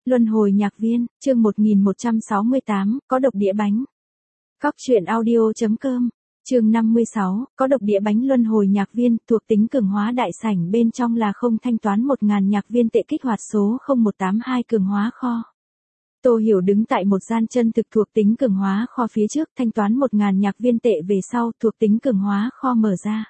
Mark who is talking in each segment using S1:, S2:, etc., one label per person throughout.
S1: Luân hồi nhạc viên, chương 1168, có độc đĩa bánh. Cóc truyện audio.com, chương 56, có độc đĩa bánh luân hồi nhạc viên, thuộc tính cường hóa đại sảnh bên trong là không thanh toán 1.000 nhạc viên tệ kích hoạt số 0182 cường hóa kho. Tô Hiểu đứng tại một gian chân thực thuộc tính cường hóa kho phía trước, thanh toán 1.000 nhạc viên tệ về sau, thuộc tính cường hóa kho mở ra.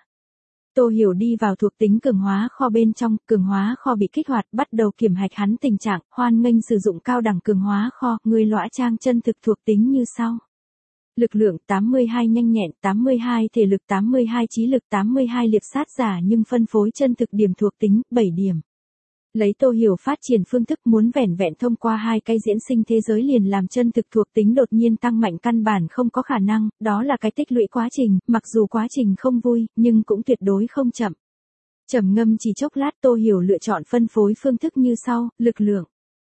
S1: Tô Hiểu đi vào thuộc tính cường hóa kho bên trong, cường hóa kho bị kích hoạt, bắt đầu kiểm hạch hắn tình trạng, hoan nghênh sử dụng cao đẳng cường hóa kho, người lõa trang chân thực thuộc tính như sau. Lực lượng 82 nhanh nhẹn, 82 thể lực, 82 trí lực, 82 liệp sát giả nhưng phân phối chân thực điểm thuộc tính, 7 điểm. Lấy Tô Hiểu phát triển phương thức muốn vẻn vẹn thông qua hai cái diễn sinh thế giới liền làm chân thực thuộc tính đột nhiên tăng mạnh căn bản không có khả năng, đó là cái tích lũy quá trình, mặc dù quá trình không vui, nhưng cũng tuyệt đối không chậm. Trầm ngâm chỉ chốc lát Tô Hiểu lựa chọn phân phối phương thức như sau, lực lượng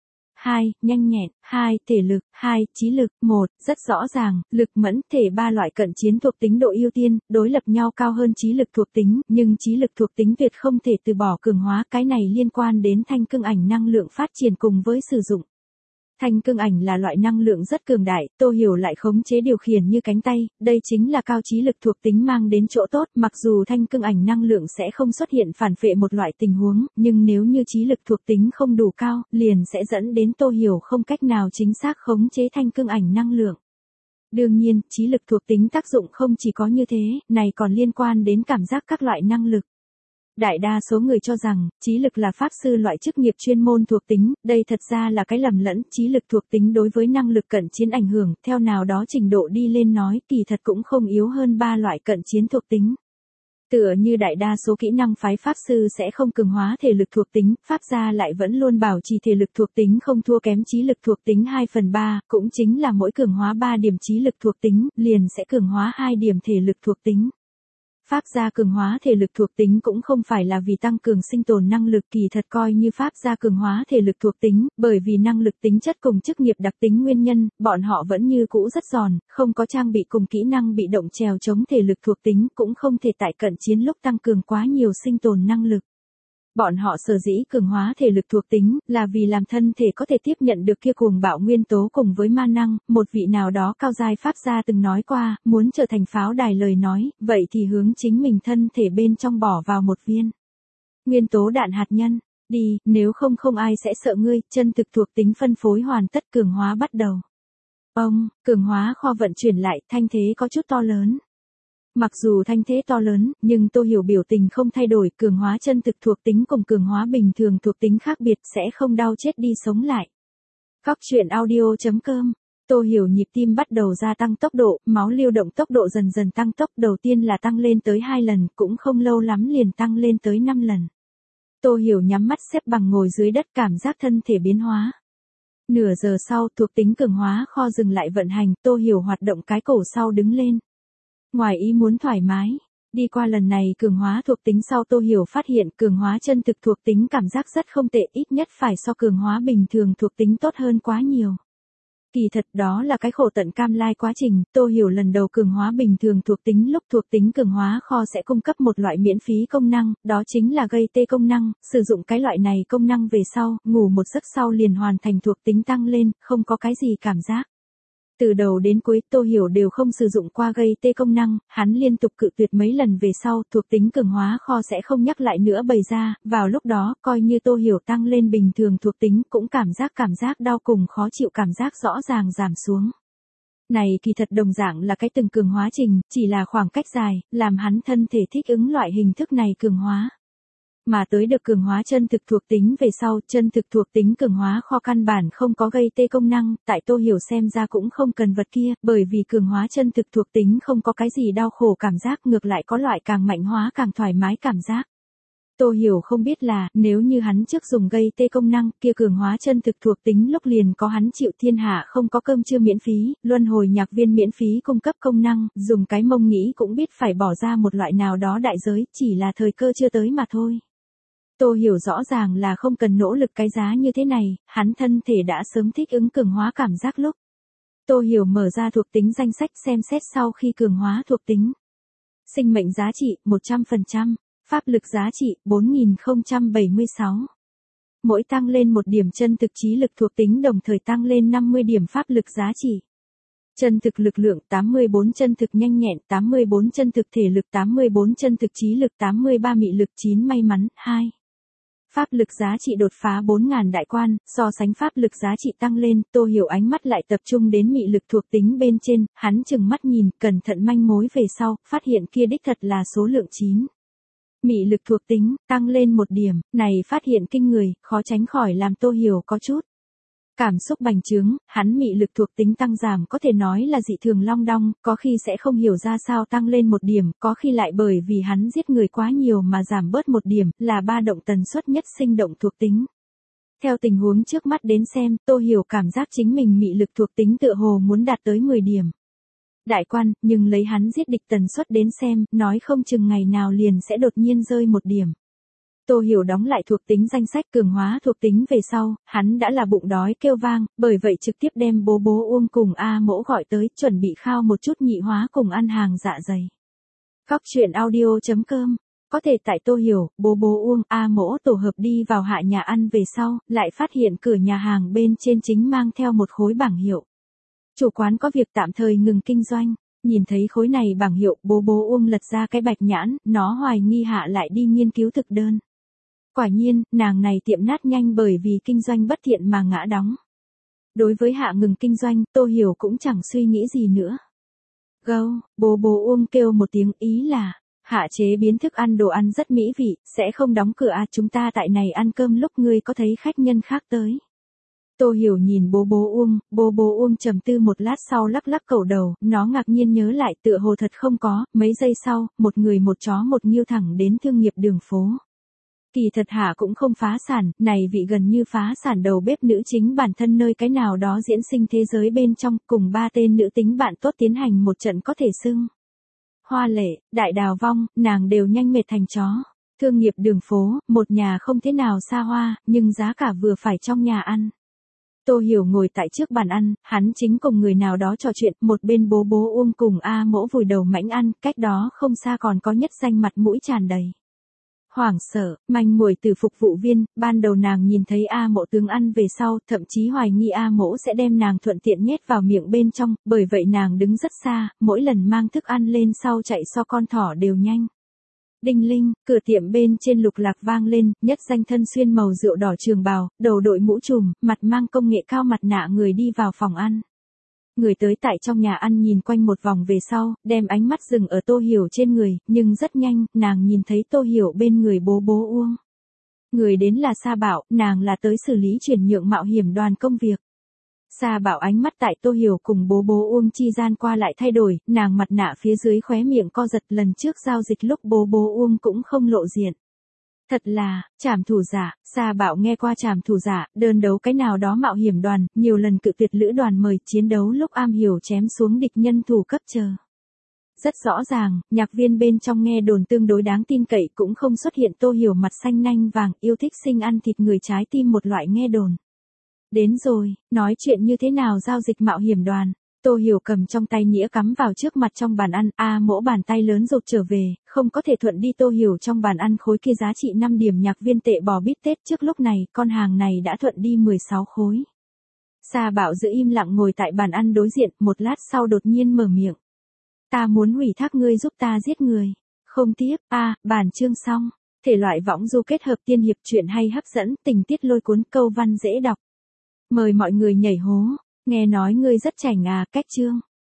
S1: 2, nhanh nhẹn, 2, thể lực, 2, trí lực, 1, rất rõ ràng, lực mẫn, thể ba loại cận chiến thuộc tính độ ưu tiên, đối lập nhau cao hơn trí lực thuộc tính, nhưng trí lực thuộc tính tuyệt không thể từ bỏ cường hóa, cái này liên quan đến thanh cương ảnh năng lượng phát triển cùng với sử dụng. Thanh cương ảnh là loại năng lượng rất cường đại, Tô Hiểu lại khống chế điều khiển như cánh tay, đây chính là cao trí lực thuộc tính mang đến chỗ tốt, mặc dù thanh cương ảnh năng lượng sẽ không xuất hiện phản phệ một loại tình huống, nhưng nếu như trí lực thuộc tính không đủ cao, liền sẽ dẫn đến Tô Hiểu không cách nào chính xác khống chế thanh cương ảnh năng lượng. Đương nhiên, trí lực thuộc tính tác dụng không chỉ có như thế, này còn liên quan đến cảm giác các loại năng lực. Đại đa số người cho rằng, trí lực là pháp sư loại chức nghiệp chuyên môn thuộc tính, đây thật ra là cái lầm lẫn, trí lực thuộc tính đối với năng lực cận chiến ảnh hưởng, theo nào đó trình độ đi lên nói, kỳ thật cũng không yếu hơn ba loại cận chiến thuộc tính. Tựa như đại đa số kỹ năng phái pháp sư sẽ không cường hóa thể lực thuộc tính, pháp gia lại vẫn luôn bảo trì thể lực thuộc tính không thua kém trí lực thuộc tính 2/3, cũng chính là mỗi cường hóa 3 điểm trí lực thuộc tính, liền sẽ cường hóa 2 điểm thể lực thuộc tính. Pháp gia cường hóa thể lực thuộc tính cũng không phải là vì tăng cường sinh tồn năng lực, kỳ thật coi như pháp gia cường hóa thể lực thuộc tính, bởi vì năng lực tính chất cùng chức nghiệp đặc tính nguyên nhân, bọn họ vẫn như cũ rất giòn, không có trang bị cùng kỹ năng bị động trèo chống thể lực thuộc tính, cũng không thể tại cận chiến lúc tăng cường quá nhiều sinh tồn năng lực. Bọn họ sở dĩ cường hóa thể lực thuộc tính, là vì làm thân thể có thể tiếp nhận được kia cuồng bạo nguyên tố cùng với ma năng, một vị nào đó cao giai pháp gia từng nói qua, muốn trở thành pháo đài lời nói, vậy thì hướng chính mình thân thể bên trong bỏ vào một viên nguyên tố đạn hạt nhân, đi, nếu không không ai sẽ sợ ngươi, chân thực thuộc tính phân phối hoàn tất cường hóa bắt đầu. Cường hóa kho vận chuyển lại, thanh thế có chút to lớn. Mặc dù thanh thế to lớn, nhưng Tô Hiểu biểu tình không thay đổi, cường hóa chân thực thuộc tính cùng cường hóa bình thường thuộc tính khác biệt sẽ không đau chết đi sống lại. Cóc truyện audio.com, Tô Hiểu nhịp tim bắt đầu gia tăng tốc độ, máu lưu động tốc độ dần dần tăng tốc, đầu tiên là tăng lên tới 2 lần, cũng không lâu lắm liền tăng lên tới 5 lần. Tô Hiểu nhắm mắt xếp bằng ngồi dưới đất cảm giác thân thể biến hóa. Nửa giờ sau, thuộc tính cường hóa kho dừng lại vận hành, Tô Hiểu hoạt động cái cổ sau đứng lên. Ngoài ý muốn thoải mái, đi qua lần này cường hóa thuộc tính sau Tô Hiểu phát hiện cường hóa chân thực thuộc tính cảm giác rất không tệ, ít nhất phải so cường hóa bình thường thuộc tính tốt hơn quá nhiều. Kỳ thật đó là cái khổ tận cam lai quá trình, Tô Hiểu lần đầu cường hóa bình thường thuộc tính lúc thuộc tính cường hóa kho sẽ cung cấp một loại miễn phí công năng, đó chính là gây tê công năng, sử dụng cái loại này công năng về sau, ngủ một giấc sau liền hoàn thành thuộc tính tăng lên, không có cái gì cảm giác. Từ đầu đến cuối Tô Hiểu đều không sử dụng qua gây tê công năng, hắn liên tục cự tuyệt mấy lần về sau, thuộc tính cường hóa kho sẽ không nhắc lại nữa bày ra, vào lúc đó, coi như Tô Hiểu tăng lên bình thường thuộc tính cũng cảm giác đau cùng khó chịu cảm giác rõ ràng giảm xuống. Này kỳ thật đồng dạng là cái từng cường hóa trình, chỉ là khoảng cách dài, làm hắn thân thể thích ứng loại hình thức này cường hóa. Mà tới được cường hóa chân thực thuộc tính về sau, chân thực thuộc tính cường hóa kho căn bản không có gây tê công năng, tại Tô Hiểu xem ra cũng không cần vật kia, bởi vì cường hóa chân thực thuộc tính không có cái gì đau khổ cảm giác, ngược lại có loại càng mạnh hóa càng thoải mái cảm giác. Tô Hiểu không biết là, nếu như hắn trước dùng gây tê công năng, kia cường hóa chân thực thuộc tính lúc liền có hắn chịu thiên hạ không có cơm trưa miễn phí, luân hồi nhạc viên miễn phí cung cấp công năng, dùng cái mông nghĩ cũng biết phải bỏ ra một loại nào đó đại giới, chỉ là thời cơ chưa tới mà thôi. Tô Hiểu rõ ràng là không cần nỗ lực cái giá như thế này, hắn thân thể đã sớm thích ứng cường hóa cảm giác lúc. Tô Hiểu mở ra thuộc tính danh sách xem xét sau khi cường hóa thuộc tính. Sinh mệnh giá trị, 100%. Pháp lực giá trị, 4076. mỗi tăng lên 1 điểm chân thực trí lực thuộc tính đồng thời tăng lên 50 điểm pháp lực giá trị. Chân thực lực lượng 84, chân thực nhanh nhẹn 84, chân thực thể lực 84, chân thực trí lực 83, mị lực 9, may mắn 2. Pháp lực giá trị đột phá 4.000 đại quan, so sánh pháp lực giá trị tăng lên, Tô Hiểu ánh mắt lại tập trung đến mị lực thuộc tính bên trên, hắn chừng mắt nhìn, cẩn thận manh mối về sau, phát hiện kia đích thật là số lượng 9. Mị lực thuộc tính, tăng lên 1 điểm, này phát hiện kinh người, khó tránh khỏi làm Tô Hiểu có chút cảm xúc bành trướng, hắn mị lực thuộc tính tăng giảm có thể nói là dị thường long đong, có khi sẽ không hiểu ra sao tăng lên 1 điểm, có khi lại bởi vì hắn giết người quá nhiều mà giảm bớt 1 điểm, là ba động tần suất nhất sinh động thuộc tính. Theo tình huống trước mắt đến xem, Tô Hiểu cảm giác chính mình mị lực thuộc tính tựa hồ muốn đạt tới 10 điểm. Đại quan, nhưng lấy hắn giết địch tần suất đến xem, nói không chừng ngày nào liền sẽ đột nhiên rơi 1 điểm. Tô Hiểu đóng lại thuộc tính danh sách cường hóa thuộc tính về sau, hắn đã là bụng đói kêu vang, bởi vậy trực tiếp đem bố bố Uông cùng A Mỗ gọi tới, chuẩn bị khao một chút nhị hóa cùng ăn hàng dạ dày. Góc truyện audio.com. Có thể tại Tô Hiểu, bố bố Uông, A Mỗ tổ hợp đi vào hạ nhà ăn về sau, lại phát hiện cửa nhà hàng bên trên chính mang theo một khối bảng hiệu. Chủ quán có việc tạm thời ngừng kinh doanh. Nhìn thấy khối này bảng hiệu, bố bố Uông lật ra cái bạch nhãn, nó hoài nghi hạ lại đi nghiên cứu thực đơn. Quả nhiên, nàng này tiệm nát nhanh bởi vì kinh doanh bất thiện mà ngã đóng. Đối với hạ ngừng kinh doanh, Tô Hiểu cũng chẳng suy nghĩ gì nữa. Gâu, bố bố Uông kêu một tiếng, ý là, hạ chế biến thức ăn đồ ăn rất mỹ vị, sẽ không đóng cửa à, chúng ta tại này ăn cơm lúc ngươi có thấy khách nhân khác tới. Tô Hiểu nhìn bố bố Uông trầm tư một lát sau lắc lắc cẩu đầu, nó ngạc nhiên nhớ lại tựa hồ thật không có, mấy giây sau, một người một chó một nghiêu thẳng đến thương nghiệp đường phố. Kỳ thật hạ cũng không phá sản, này vị gần như phá sản đầu bếp nữ chính bản thân nơi cái nào đó diễn sinh thế giới bên trong, cùng 3 tên nữ tính bạn tốt tiến hành một trận có thể xưng. Hoa Lệ, Đại Đào Vong, nàng đều nhanh mệt thành chó. Thương nghiệp đường phố, một nhà không thế nào xa hoa, nhưng giá cả vừa phải trong nhà ăn. Tô Hiểu ngồi tại trước bàn ăn, hắn chính cùng người nào đó trò chuyện, một bên bố bố Uông cùng A Mỗ vùi đầu mãnh ăn, cách đó không xa còn có Nhất Danh mặt mũi tràn đầy hoảng sợ, manh mồi từ phục vụ viên, ban đầu nàng nhìn thấy A Mỗ tướng ăn về sau, thậm chí hoài nghi A Mỗ sẽ đem nàng thuận tiện nhét vào miệng bên trong, bởi vậy nàng đứng rất xa, mỗi lần mang thức ăn lên sau chạy so con thỏ đều nhanh. Đinh linh, cửa tiệm bên trên lục lạc vang lên, Nhất Danh thân xuyên màu rượu đỏ trường bào, đầu đội mũ trùm, mặt mang công nghệ cao mặt nạ người đi vào phòng ăn. Người tới tại trong nhà ăn nhìn quanh một vòng về sau, đem ánh mắt dừng ở Tô Hiểu trên người, nhưng rất nhanh, nàng nhìn thấy Tô Hiểu bên người bố bố Uông. Người đến là Sa Bảo, nàng là tới xử lý chuyển nhượng mạo hiểm đoàn công việc. Sa Bảo ánh mắt tại Tô Hiểu cùng bố bố Uông chi gian qua lại thay đổi, nàng mặt nạ phía dưới khóe miệng co giật, lần trước giao dịch lúc bố bố Uông cũng không lộ diện. Thật là, trảm thủ giả, Sa Bảo nghe qua trảm thủ giả, đơn đấu cái nào đó mạo hiểm đoàn, nhiều lần cự tuyệt lữ đoàn mời chiến đấu lúc am hiểu chém xuống địch nhân thủ cấp chờ. Rất rõ ràng, nhạc viên bên trong nghe đồn tương đối đáng tin cậy cũng không xuất hiện Tô Hiểu mặt xanh nanh vàng, yêu thích sinh ăn thịt người trái tim một loại nghe đồn. Đến rồi, nói chuyện như thế nào giao dịch mạo hiểm đoàn. Tô Hiểu cầm trong tay nĩa cắm vào trước mặt trong bàn ăn, A Mỗ bàn tay lớn rụt trở về, không có thể thuận đi. Tô Hiểu trong bàn ăn khối kia giá trị 5 điểm nhạc viên tệ bò bít tết, trước lúc này, con hàng này đã thuận đi 16 khối. Sa Bảo giữ im lặng ngồi tại bàn ăn đối diện, một lát sau đột nhiên mở miệng. Ta muốn ủy thác ngươi giúp ta giết người. Không tiếp, bản chương xong. Thể loại võng du kết hợp tiên hiệp truyện hay hấp dẫn, tình tiết lôi cuốn, câu văn dễ đọc. Mời mọi người nhảy hố. Nghe nói ngươi rất chảnh à, cách chương.